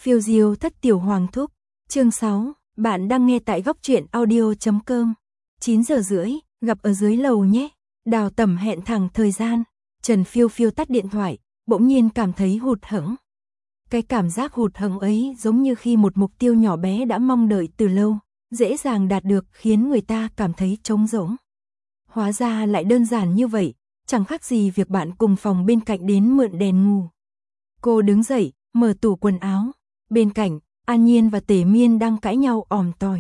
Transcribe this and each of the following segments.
Phiêu diêu thất tiểu hoàng thúc, chương 6, bạn đang nghe tại góc truyện audio.com. 9 giờ rưỡi, gặp ở dưới lầu nhé. Đào Tầm hẹn thẳng thời gian. Trần Phiêu Phiêu tắt điện thoại, bỗng nhiên cảm thấy hụt hẫng. Cái cảm giác hụt hẫng ấy giống như khi một mục tiêu nhỏ bé đã mong đợi từ lâu, dễ dàng đạt được khiến người ta cảm thấy trống rỗng. Hóa ra lại đơn giản như vậy, chẳng khác gì việc bạn cùng phòng bên cạnh đến mượn đèn ngủ. Cô đứng dậy, mở tủ quần áo. Bên cạnh, An Nhiên và Tề Miên đang cãi nhau òm tỏi.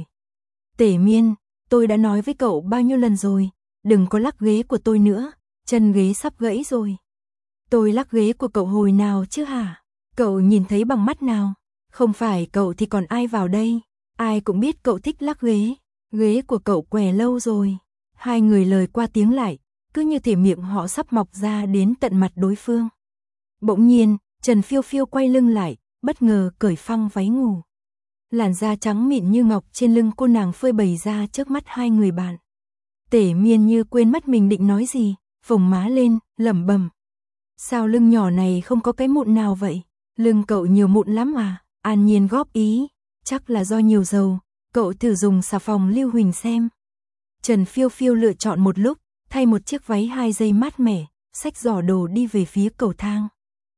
Tề Miên, tôi đã nói với cậu bao nhiêu lần rồi, đừng có lắc ghế của tôi nữa, chân ghế sắp gãy rồi. Tôi lắc ghế của cậu hồi nào chứ hả? Cậu nhìn thấy bằng mắt nào? Không phải cậu thì còn ai vào đây? Ai cũng biết cậu thích lắc ghế. Ghế của cậu què lâu rồi. Hai người lời qua tiếng lại, cứ như thể miệng họ sắp mọc ra đến tận mặt đối phương. Bỗng nhiên, Trần Phiêu Phiêu quay lưng lại, bất ngờ cởi phăng váy ngủ. Làn da trắng mịn như ngọc trên lưng cô nàng phơi bày ra trước mắt hai người bạn. Tề Miên như quên mất mình định nói gì, phồng má lên, lẩm bẩm. Sao lưng nhỏ này không có cái mụn nào vậy? Lưng cậu nhiều mụn lắm à? An Nhiên góp ý, chắc là do nhiều dầu, cậu thử dùng xà phòng Lưu Huỳnh xem. Trần Phiêu Phiêu lựa chọn một lúc, thay một chiếc váy 2 giây mát mẻ, xách giỏ đồ đi về phía cầu thang.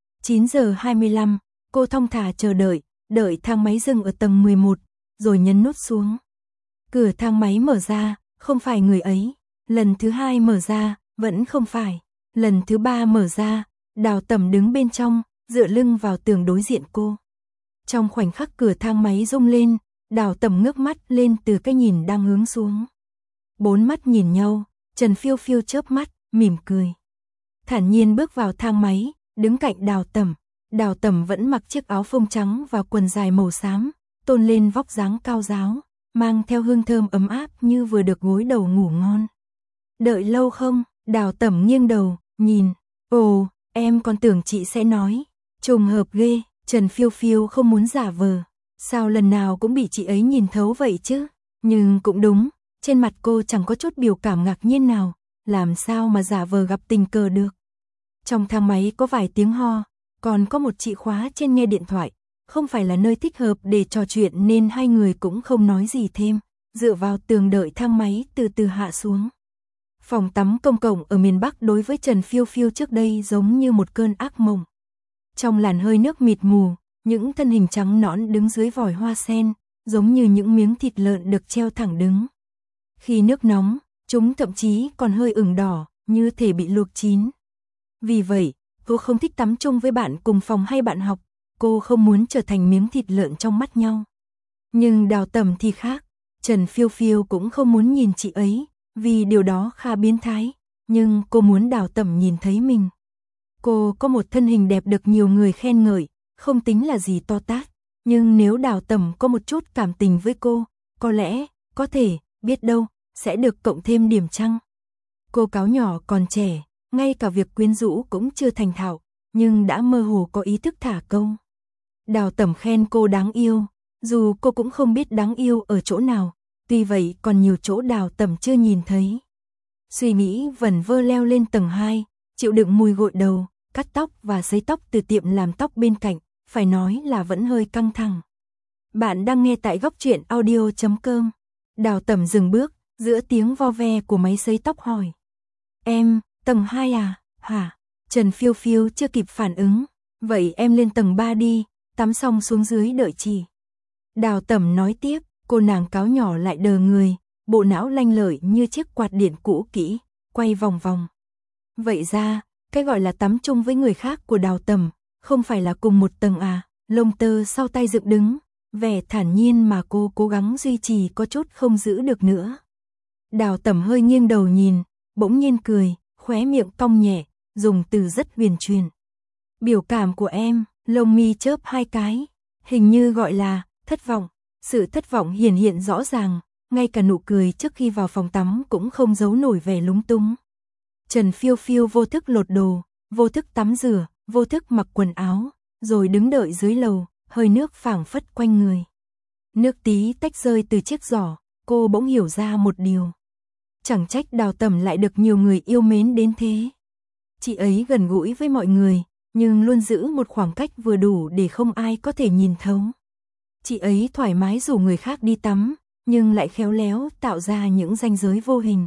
9 giờ 25, cô thong thả chờ đợi thang máy dừng ở tầng 11, rồi nhấn nút xuống. Cửa thang máy mở ra, không phải người ấy. Lần thứ 2 mở ra, vẫn không phải. Lần thứ 3 mở ra, Đào Tầm đứng bên trong, dựa lưng vào tường đối diện cô. Trong khoảnh khắc cửa thang máy rung lên, Đào Tầm ngước mắt lên từ cái nhìn đang hướng xuống. 4 mắt nhìn nhau, Trần Phiêu Phiêu chớp mắt, mỉm cười. Thản nhiên bước vào thang máy, đứng cạnh Đào Tầm. Đào Tầm vẫn mặc chiếc áo phông trắng và quần dài màu xám, tôn lên vóc dáng cao ráo, mang theo hương thơm ấm áp như vừa được gối đầu ngủ ngon. Đợi lâu không? Đào Tầm nghiêng đầu, nhìn. Ồ, em còn tưởng chị sẽ nói. Trùng hợp ghê, Trần Phiêu Phiêu không muốn giả vờ. Sao lần nào cũng bị chị ấy nhìn thấu vậy chứ? Nhưng cũng đúng, trên mặt cô chẳng có chút biểu cảm ngạc nhiên nào, làm sao mà giả vờ gặp tình cờ được. Trong thang máy có vài tiếng ho, còn có một chìa khóa trên nghe điện thoại, không phải là nơi thích hợp để trò chuyện nên hai người cũng không nói gì thêm, dựa vào tường đợi thang máy từ từ hạ xuống. Phòng tắm công cộng ở miền Bắc đối với Trần Phiêu Phiêu trước đây giống như một cơn ác mộng. Trong làn hơi nước mịt mù, những thân hình trắng nõn đứng dưới vòi hoa sen, giống như những miếng thịt lợn được treo thẳng đứng. Khi nước nóng, chúng thậm chí còn hơi ửng đỏ, như thể bị luộc chín. Vì vậy, cô không thích tắm chung với bạn cùng phòng hay bạn học, cô không muốn trở thành miếng thịt lợn trong mắt nhau. Nhưng Đào Tầm thì khác, Trần Phiêu Phiêu cũng không muốn nhìn chị ấy, vì điều đó khá biến thái, nhưng cô muốn Đào Tầm nhìn thấy mình. Cô có một thân hình đẹp được nhiều người khen ngợi, không tính là gì to tát, nhưng nếu Đào Tầm có một chút cảm tình với cô, có lẽ, có thể, biết đâu, sẽ được cộng thêm điểm chăng. Cô cáo nhỏ còn trẻ, ngay cả việc quyến rũ cũng chưa thành thạo, nhưng đã mơ hồ có ý thức thả câu. Đào Tầm khen cô đáng yêu, dù cô cũng không biết đáng yêu ở chỗ nào, tuy vậy còn nhiều chỗ Đào Tầm chưa nhìn thấy. Suy nghĩ vẩn vơ leo lên tầng 2, chịu đựng mùi gội đầu, cắt tóc và sấy tóc từ tiệm làm tóc bên cạnh, phải nói là vẫn hơi căng thẳng. Bạn đang nghe tại góc truyện audio.com. Đào Tầm dừng bước, giữa tiếng vo ve của máy sấy tóc hỏi. Em, tầng 2 à? Hả? Trần Phiêu Phiêu chưa kịp phản ứng. Vậy em lên tầng 3 đi, tắm xong xuống dưới đợi chị. Đào Tầm nói tiếp, cô nàng cáo nhỏ lại đờ người, bộ não lanh lợi như chiếc quạt điện cũ kỹ, quay vòng vòng. Vậy ra, cái gọi là tắm chung với người khác của Đào Tầm, không phải là cùng một tầng à? Lông tơ sau tay dựng đứng, vẻ thản nhiên mà cô cố gắng duy trì có chút không giữ được nữa. Đào Tầm hơi nghiêng đầu nhìn, bỗng nhiên cười, khóe miệng cong nhẹ, dùng từ rất huyền truyền. Biểu cảm của em, lông mi chớp 2 cái, hình như gọi là thất vọng. Sự thất vọng hiển hiện rõ ràng, ngay cả nụ cười trước khi vào phòng tắm cũng không giấu nổi vẻ lúng túng. Trần Phiêu Phiêu vô thức lột đồ, vô thức tắm rửa, vô thức mặc quần áo, rồi đứng đợi dưới lầu, hơi nước phảng phất quanh người. Nước tí tách rơi từ chiếc giỏ, cô bỗng hiểu ra một điều. Chẳng trách Đào Tầm lại được nhiều người yêu mến đến thế. Chị ấy gần gũi với mọi người, nhưng luôn giữ một khoảng cách vừa đủ để không ai có thể nhìn thấu. Chị ấy thoải mái rủ người khác đi tắm, nhưng lại khéo léo tạo ra những ranh giới vô hình.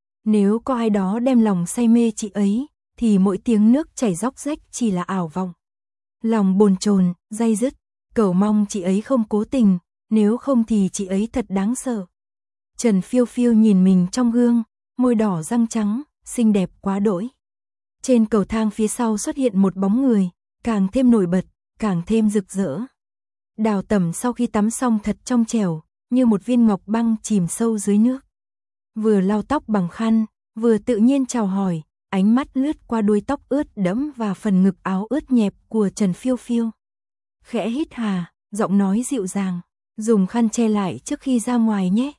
Nếu có ai đó đem lòng say mê chị ấy, thì mỗi tiếng nước chảy róc rách chỉ là ảo vọng. Lòng bồn chồn, day dứt, cầu mong chị ấy không cố tình, nếu không thì chị ấy thật đáng sợ. Trần Phiêu Phiêu nhìn mình trong gương, môi đỏ răng trắng, xinh đẹp quá đỗi. Trên cầu thang phía sau xuất hiện một bóng người, càng thêm nổi bật, càng thêm rực rỡ. Đào Tẩm sau khi tắm xong thật trong trẻo, như một viên ngọc băng chìm sâu dưới nước. Vừa lau tóc bằng khăn, vừa tự nhiên chào hỏi, ánh mắt lướt qua đuôi tóc ướt đẫm và phần ngực áo ướt nhẹp của Trần Phiêu Phiêu. Khẽ hít hà, giọng nói dịu dàng, dùng khăn che lại trước khi ra ngoài nhé.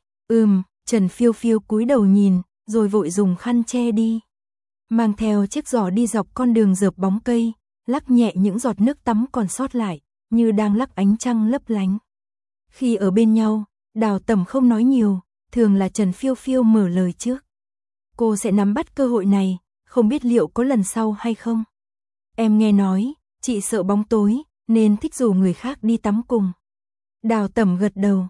Trần Phiêu Phiêu cúi đầu nhìn, rồi vội dùng khăn che đi. Mang theo chiếc giỏ đi dọc con đường rợp bóng cây, lắc nhẹ những giọt nước tắm còn sót lại, như đang lắc ánh trăng lấp lánh. Khi ở bên nhau, Đào Tẩm không nói nhiều, thường là Trần Phiêu Phiêu mở lời trước. Cô sẽ nắm bắt cơ hội này, không biết liệu có lần sau hay không. Em nghe nói, chị sợ bóng tối, nên thích rủ người khác đi tắm cùng. Đào Tẩm gật đầu,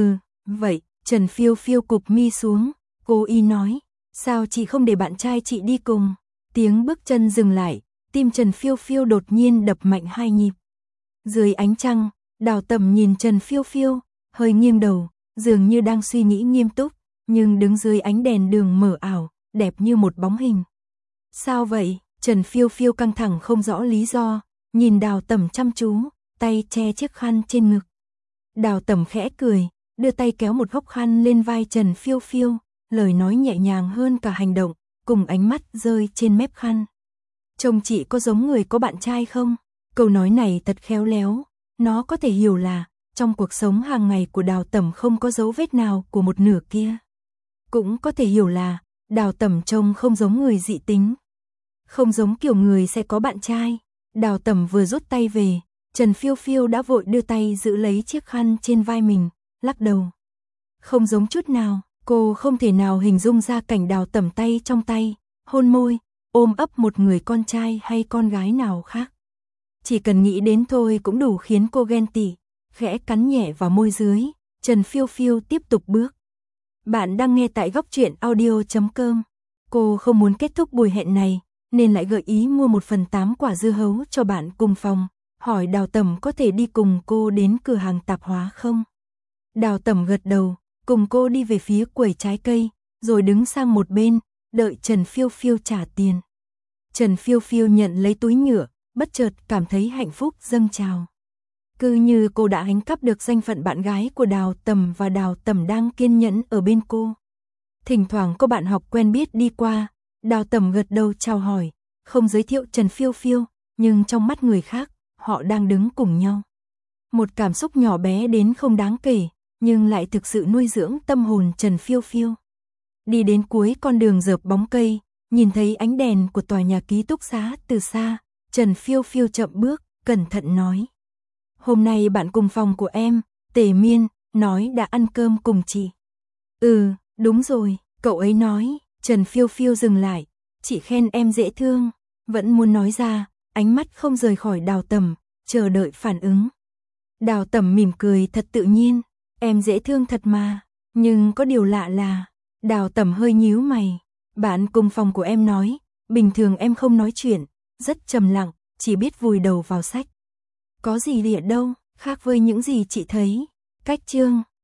vậy. Trần Phiêu Phiêu cụp mi xuống, cô y nói, sao chị không để bạn trai chị đi cùng? Tiếng bước chân dừng lại, tim Trần Phiêu Phiêu đột nhiên đập mạnh 2 nhịp. Dưới ánh trăng, Đào Tẩm nhìn Trần Phiêu Phiêu, hơi nghiêng đầu, dường như đang suy nghĩ nghiêm túc, nhưng đứng dưới ánh đèn đường mờ ảo, đẹp như một bóng hình. Sao vậy? Trần Phiêu Phiêu căng thẳng không rõ lý do, nhìn Đào Tẩm chăm chú, tay che chiếc khăn trên ngực. Đào Tẩm khẽ cười, đưa tay kéo một góc khăn lên vai Trần Phiêu Phiêu, lời nói nhẹ nhàng hơn cả hành động, cùng ánh mắt rơi trên mép khăn. Trông chị có giống người có bạn trai không? Câu nói này thật khéo léo, nó có thể hiểu là trong cuộc sống hàng ngày của Đào Tẩm không có dấu vết nào của một nửa kia. Cũng có thể hiểu là Đào Tẩm trông không giống người dị tính, không giống kiểu người sẽ có bạn trai. Đào Tẩm vừa rút tay về, Trần Phiêu Phiêu đã vội đưa tay giữ lấy chiếc khăn trên vai mình, lắc đầu. Không giống chút nào, cô không thể nào hình dung ra cảnh Đào Tẩm tay trong tay, hôn môi, ôm ấp một người con trai hay con gái nào khác. Chỉ cần nghĩ đến thôi cũng đủ khiến cô ghen tị, khẽ cắn nhẹ vào môi dưới, Trần Phiêu Phiêu tiếp tục bước. Bạn đang nghe tại góc truyện audio.com. Cô không muốn kết thúc buổi hẹn này, nên lại gợi ý mua 1/8 quả dưa hấu cho bạn cùng phòng, hỏi Đào Tẩm có thể đi cùng cô đến cửa hàng tạp hóa không? Đào Tẩm gật đầu, cùng cô đi về phía quầy trái cây, rồi đứng sang một bên, đợi Trần Phiêu Phiêu trả tiền. Trần Phiêu Phiêu nhận lấy túi nhựa, bất chợt cảm thấy hạnh phúc dâng trào. Cứ như cô đã đánh cắp được danh phận bạn gái của Đào Tẩm và Đào Tẩm đang kiên nhẫn ở bên cô. Thỉnh thoảng có bạn học quen biết đi qua, Đào Tẩm gật đầu chào hỏi, không giới thiệu Trần Phiêu Phiêu, nhưng trong mắt người khác, họ đang đứng cùng nhau. Một cảm xúc nhỏ bé đến không đáng kể, nhưng lại thực sự nuôi dưỡng tâm hồn Trần Phiêu Phiêu. Đi đến cuối con đường rợp bóng cây, nhìn thấy ánh đèn của tòa nhà ký túc xá từ xa, Trần Phiêu Phiêu chậm bước, cẩn thận nói. Hôm nay bạn cùng phòng của em, Tề Miên, nói đã ăn cơm cùng chị. Đúng rồi, cậu ấy nói. Trần Phiêu Phiêu dừng lại, chị khen em dễ thương, vẫn muốn nói ra, ánh mắt không rời khỏi Đào Tẩm, chờ đợi phản ứng. Đào Tẩm mỉm cười thật tự nhiên, em dễ thương thật mà, nhưng có điều lạ là, Đào Tẩm hơi nhíu mày, bạn cùng phòng của em nói, bình thường em không nói chuyện, rất trầm lặng, chỉ biết vùi đầu vào sách. Có gì lịa đâu, khác với những gì chị thấy. Cách chương